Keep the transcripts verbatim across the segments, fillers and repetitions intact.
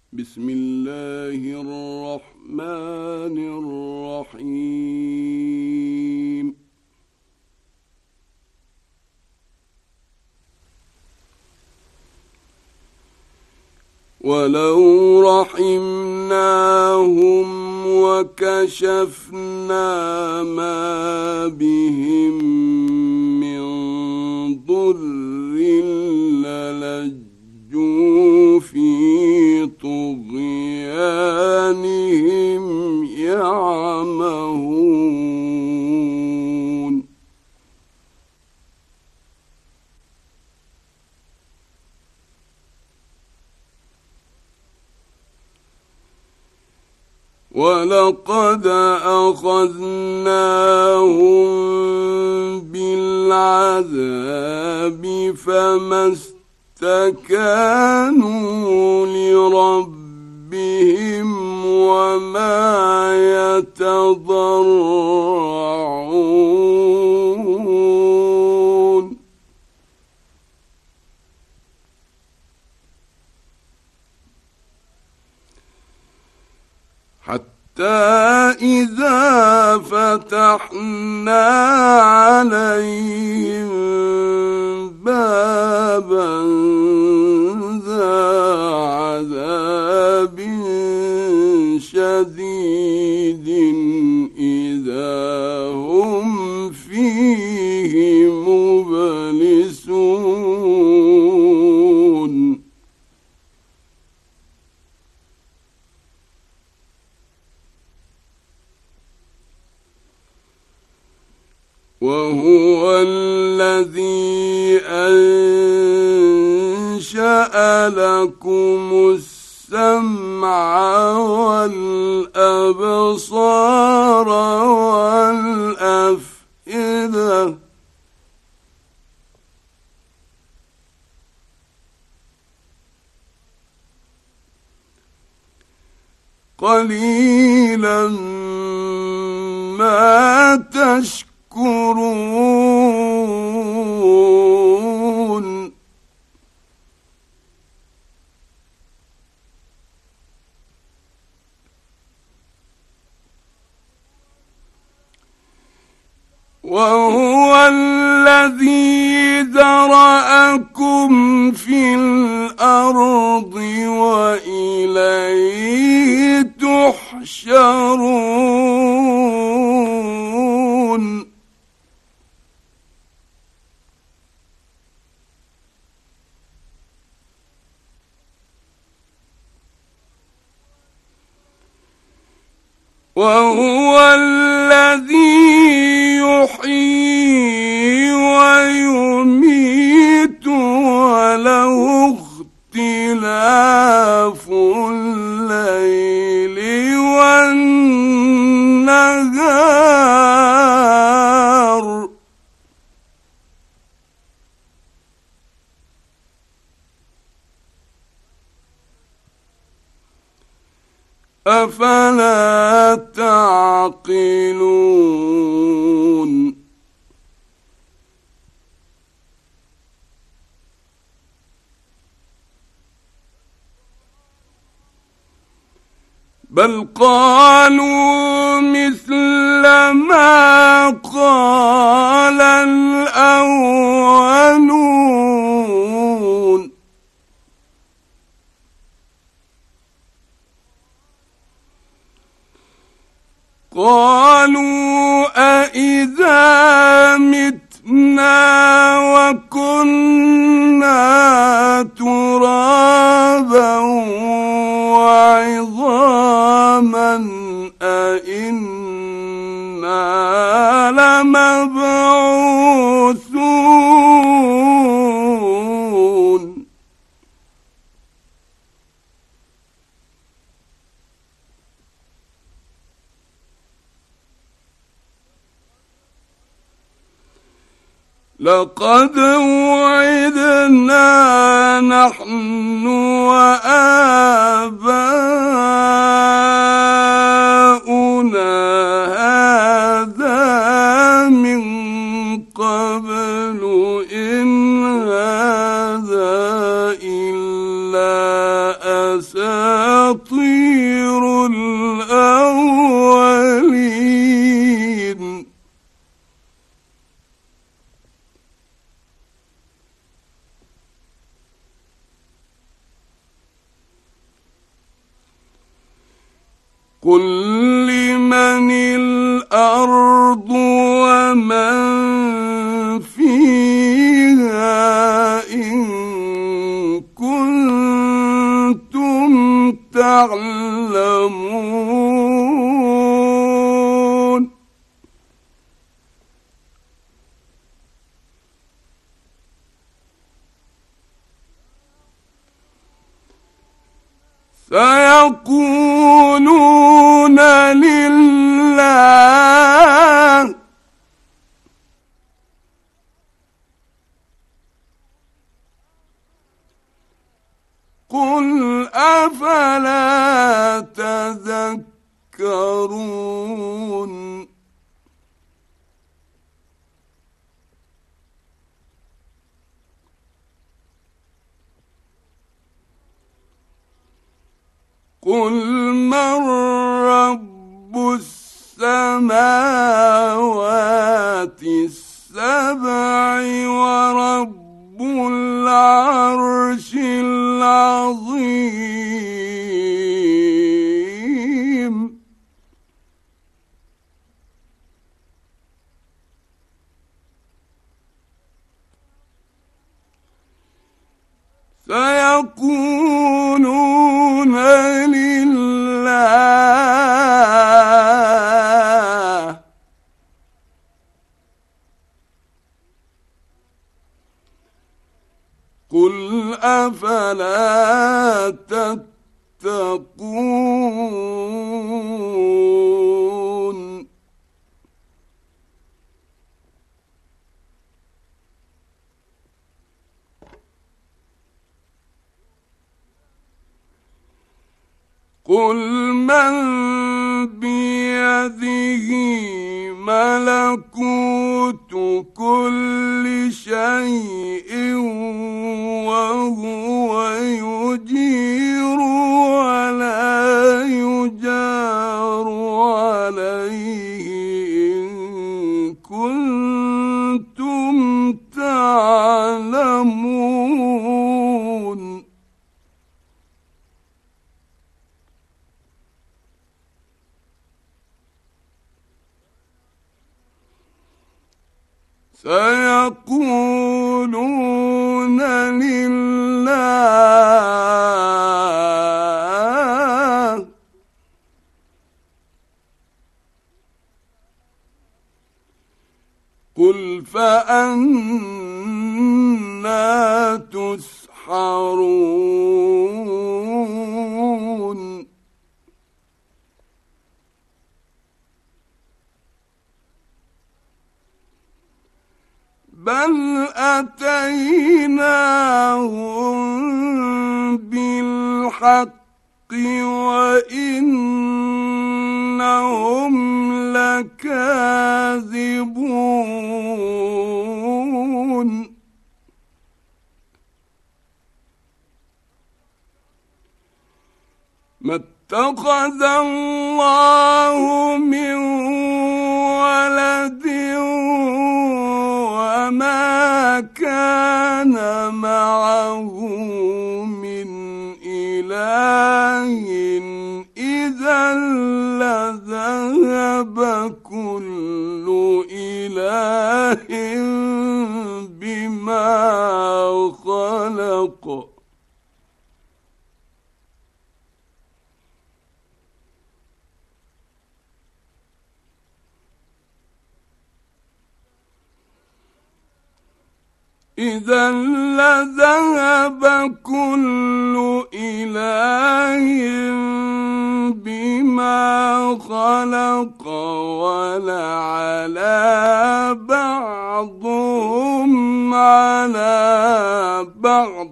بسم الله الرحمن الرحيم ولو رحمناهم وكشفنا ما بهم من ضر للجوا في طغيانهم يعمهون ولقد أخذناهم بالعذاب فما استكانوا لربهم وما يتضرعون حتى إذا فتحنا عليهم بابا ذا عذاب شديد إذا هم فيه مبلسون وهو الذي أنشأ لكم السمع والأبصار والأفئدة قليلا ما تشكرون وهو الذي ذرأكم في الأرض وإليه تحشرون وهو الذي يحيي ويميت وله اختلاف الليل والنهار أفلا تعقلون بل قالوا مثل ما قال الأولون قالوا أإذا متنا وكنا ترابا وعظاما أإنا لمبعوثون لقد وعدنا نحن وآباؤنا هذا من قبل إن هذا إلا أساطير أساطير الأولين قل لمن الأرض ومن فيها إن كنتم تعلمون سيقولون لله قل أفلا تذكرون قل من رب السماوات السبع ورب العرش العظيم سيقولون لله قل أفلا تتقون قل من بيده ملكوت كل شيء وهو يجير ولا يجار عليه إن كنتم تعلمون سيقولون لله قل فأنى تسحرون بل أتيناهم بالحق وإنهم لكاذبون ما اتخذ الله من ولد وما كان معه من إله إذا لذهب كل إله بما خلق إذا لذهب كل إله بما خلق ولعلى بعضهم على بعض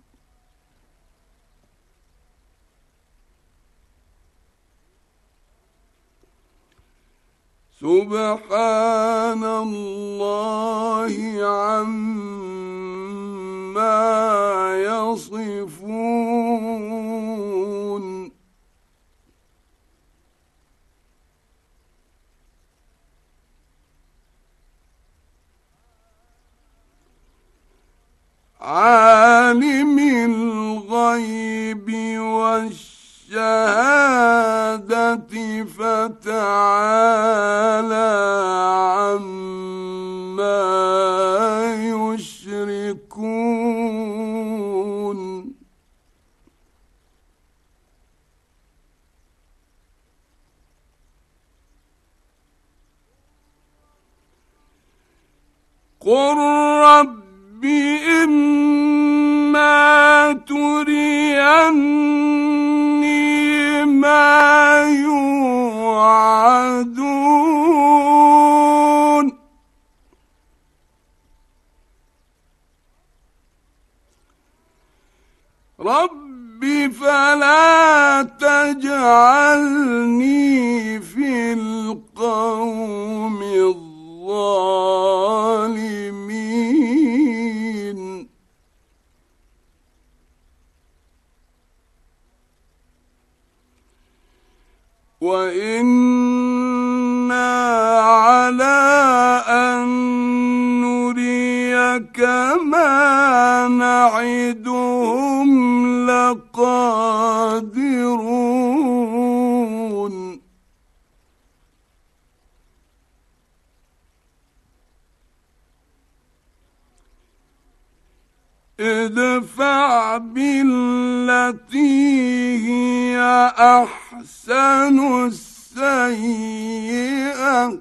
سبحان الله عما يصفون عالم الغيب والشهادة فتعالى عما يشركون قل رب إما تريني ما يوعدون رب فلا تجعلني في القوم الظالمين وإنا على أن نريك ما نعدهم لقادرون ادفع بالتي هي أحسن السيئة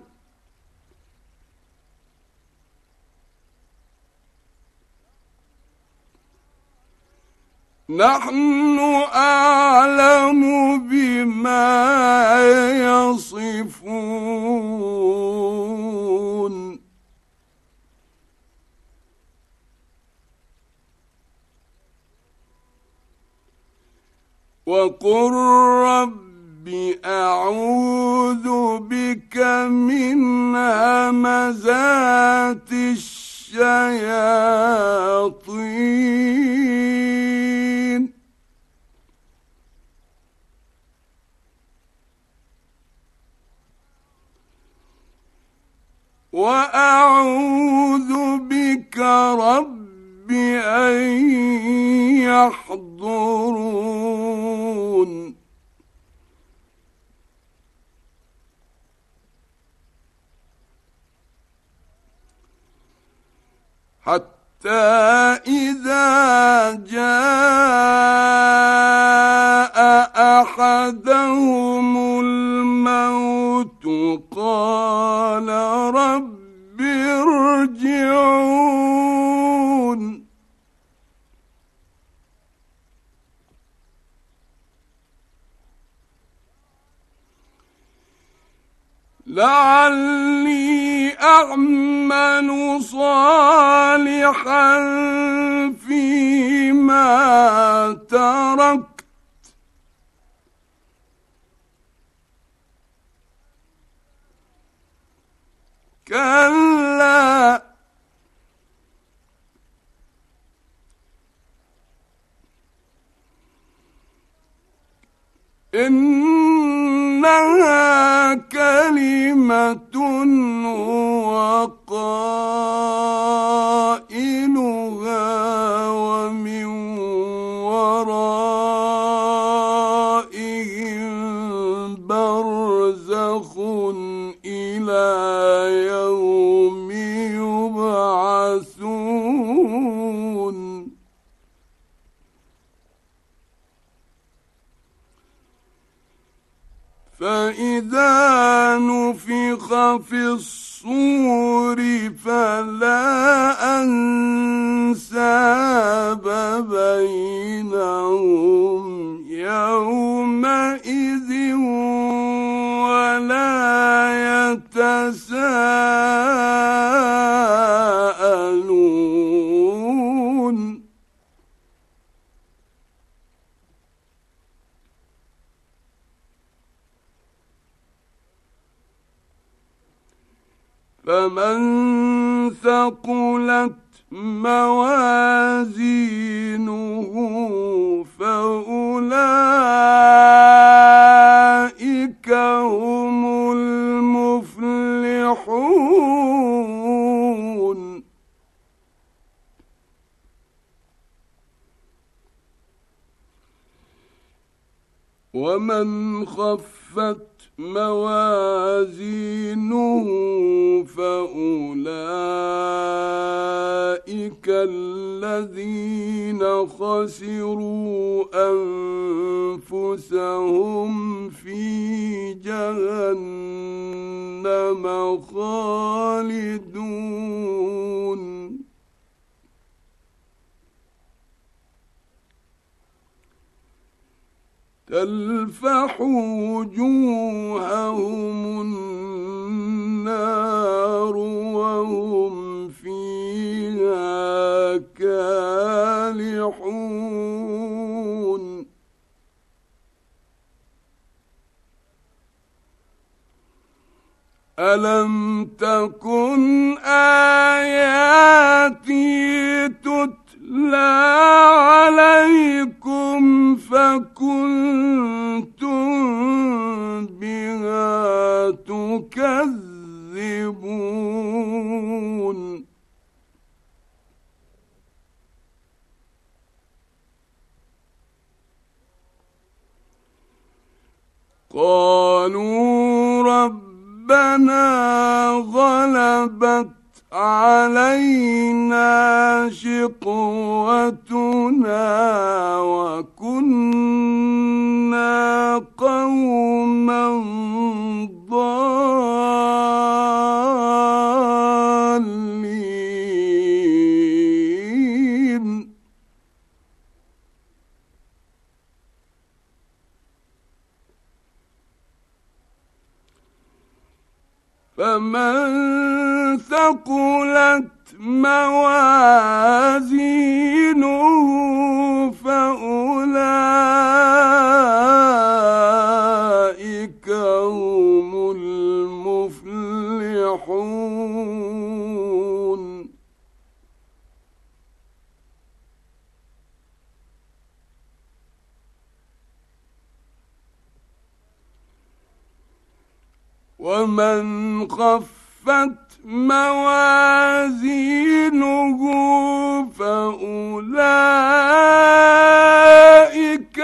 نحن أعلم بما يصفون وقل رب أعوذ بك من همزات الشياطين وأعوذ بك رب أن يحضرون حتى إذا جاء أحدهم الموت قال رب ارجعون لعلي أعمل صالحا فيما تركت كلا إنها كلمة هو قائلها ومن ورائهم برزخ إلى يوم يبعثون فإذا نفخ في الصور فلا أنساب بينهم يومئذ ولا يتساءلون فمن ثقلت موازينه فأولئك هم المفلحون ومن خفت موازينه فأولئك الذين خسروا أنفسهم في جهنم خالدون تلفح وجوههم النار وهم فيها كالحون ألم تكن آياتي تتلى عليكم فكنتم بها تكذبون قالوا ربنا غلبت علينا شقوتنا وكنا قوما ضالين فمن ثقلت موازينه فأولئك هم المفلحون ومن خفت موازينه فأولئك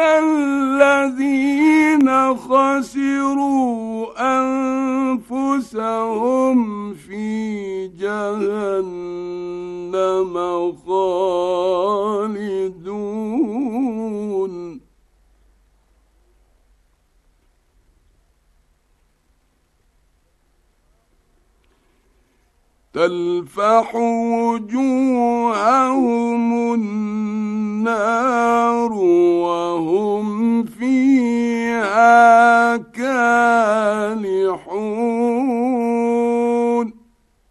الذين خسروا أنفسهم في جهنم خالدون تلفح وجوههم النار وهم فيها كالحون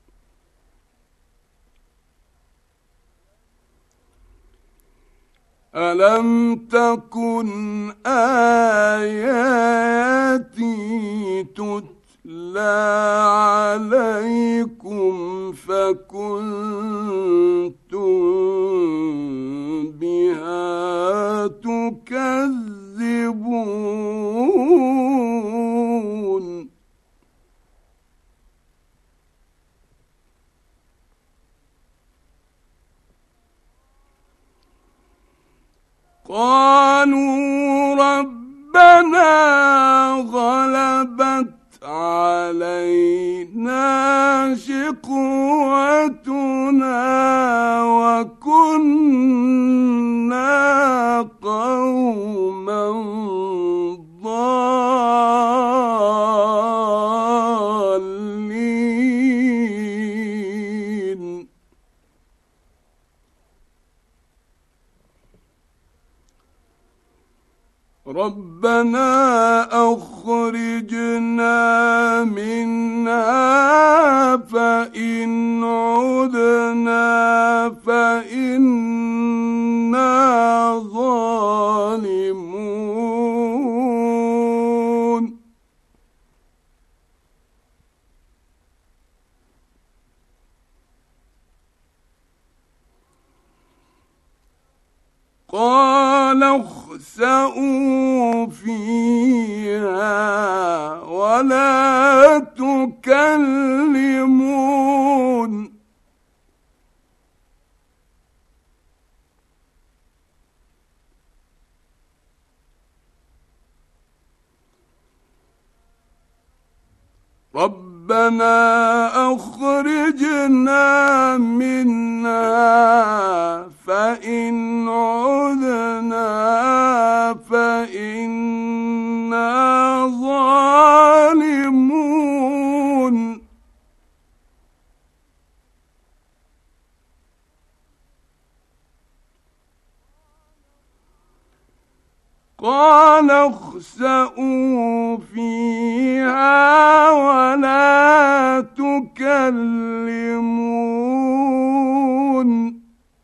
ألم تكن آياتي تتلى لا عليكم فكنتم بها تكذبون قالوا ربنا غلبت علينا شقوتنا وكنا قوما ضالين ربنا أخرجنا منها فإن عدنا فإنا ظالمون قال اخسئوا فيها ولا تكلمون ربنا أخرجنا منها فإن عدنا فإنا ظالمون قال اخسئوا فيها ولا تكلمون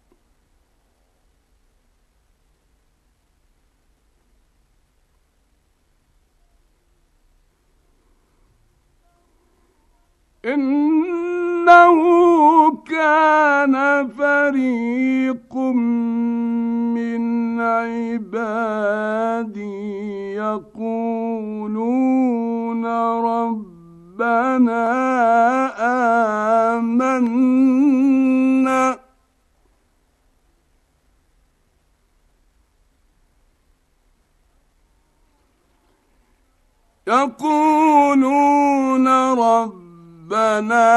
إنه كان فريق من عبادي يقولون ربنا آمنا يقولون ربنا ربنا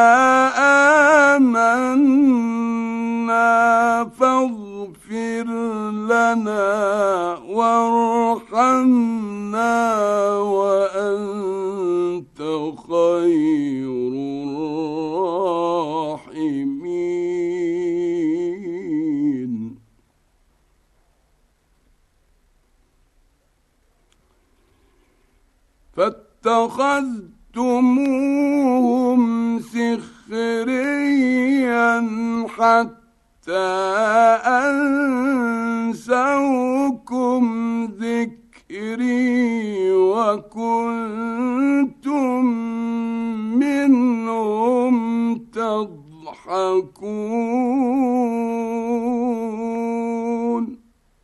آمنا فاغفر لنا وارحمنا وأنت خير الراحمين فاتخذت اتخذتموهم سخريا حتى أنسوكم ذكري وكنتم منهم تضحكون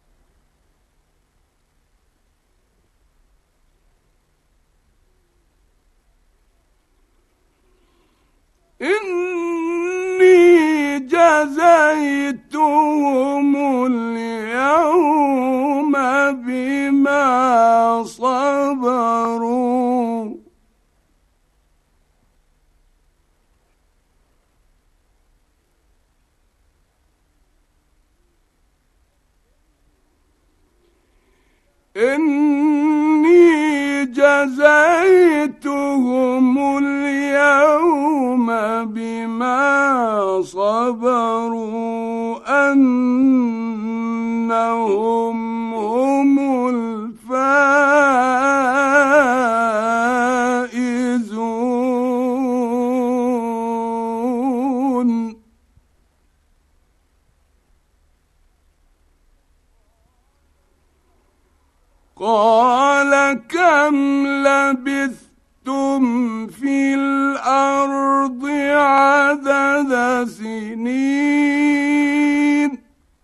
إني جزيتهم اليوم بما صبروا إني جزيتهم اليوم بما صبروا أنهم هم الفائزون قال كم لبثتم في الأرض عدد سنين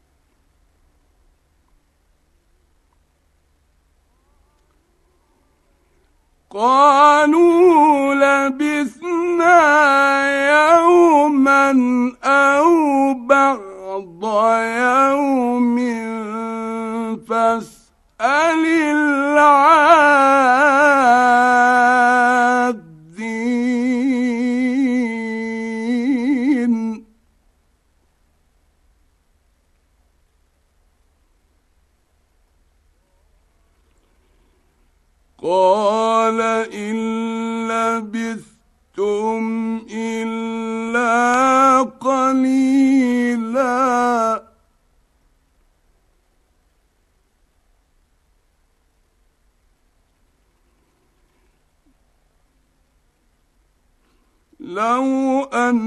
قالوا لبثنا يوما أو بعض يوم فاسأل العادين قال إن لبثتم إلا قليلا لو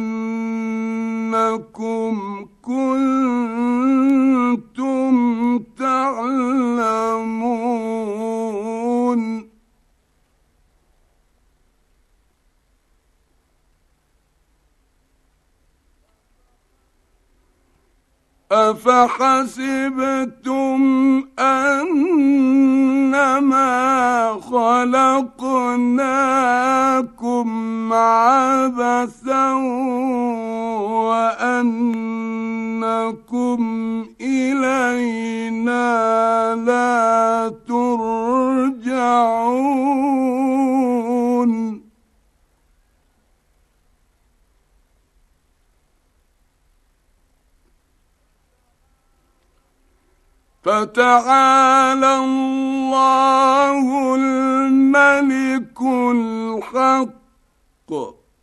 أنكم كنتم تعلمون أفحسبتم أنما خلقناكم عبثا وأنكم إلينا لا ترجعون فتعالى الله الملك الحق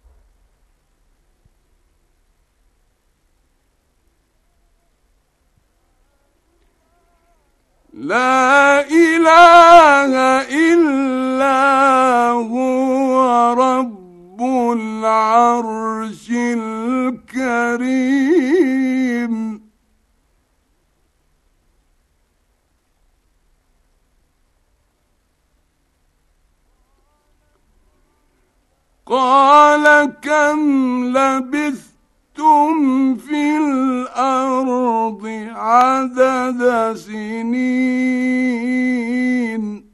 لا إله إلا هو رب العرش الكريم. قال كم لبثتم في الأرض عدد سنين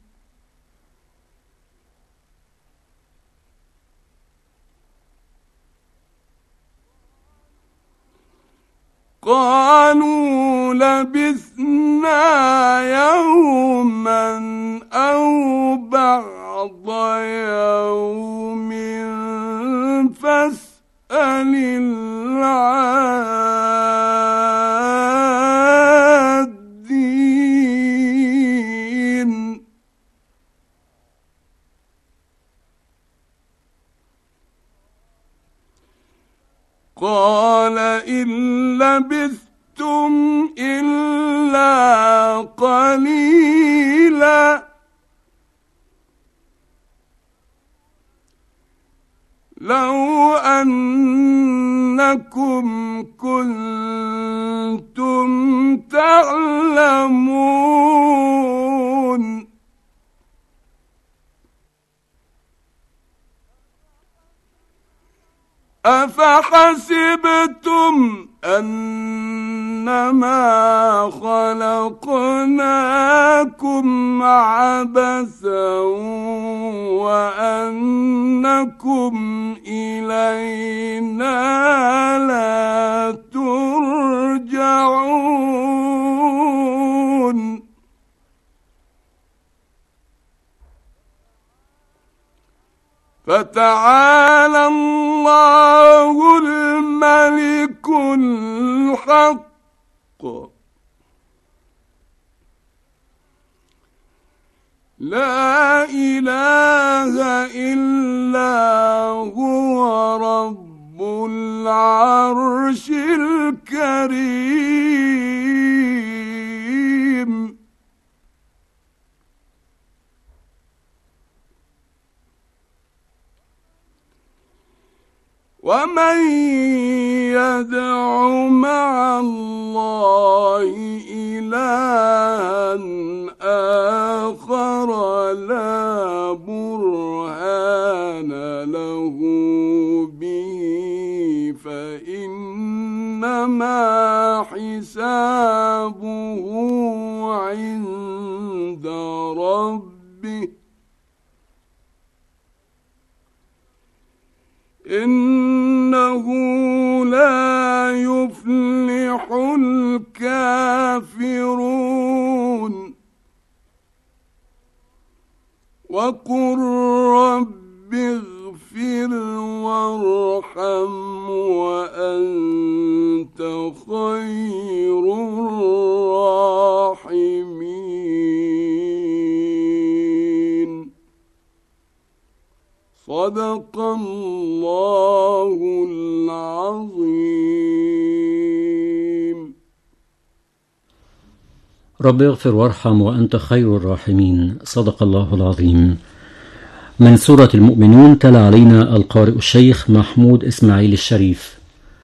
قالوا لبثنا يوما أو بعض يوم فاسأل العادين. قال إن لبثتم إلا قليلا لو أنكم كنتم تعلمون. أفحسبتم أنما خلقناكم عبثا وأنكم إلينا لا ترجعون. فتعالى الله الملك الحق لا إله إلا هو رب العرش الكريم. ومن يدع مع الله إلها آخر لا برهان له به فإنما حسابه عند ربه إنه لا يفلح الكافرون. وقل رب اغفر وارحم وأنت خير الراحمين. صدق الله العظيم. رب اغفر وارحم وأنت خير الراحمين. صدق الله العظيم. من سورة المؤمنون تلا علينا القارئ الشيخ محمود إسماعيل الشريف.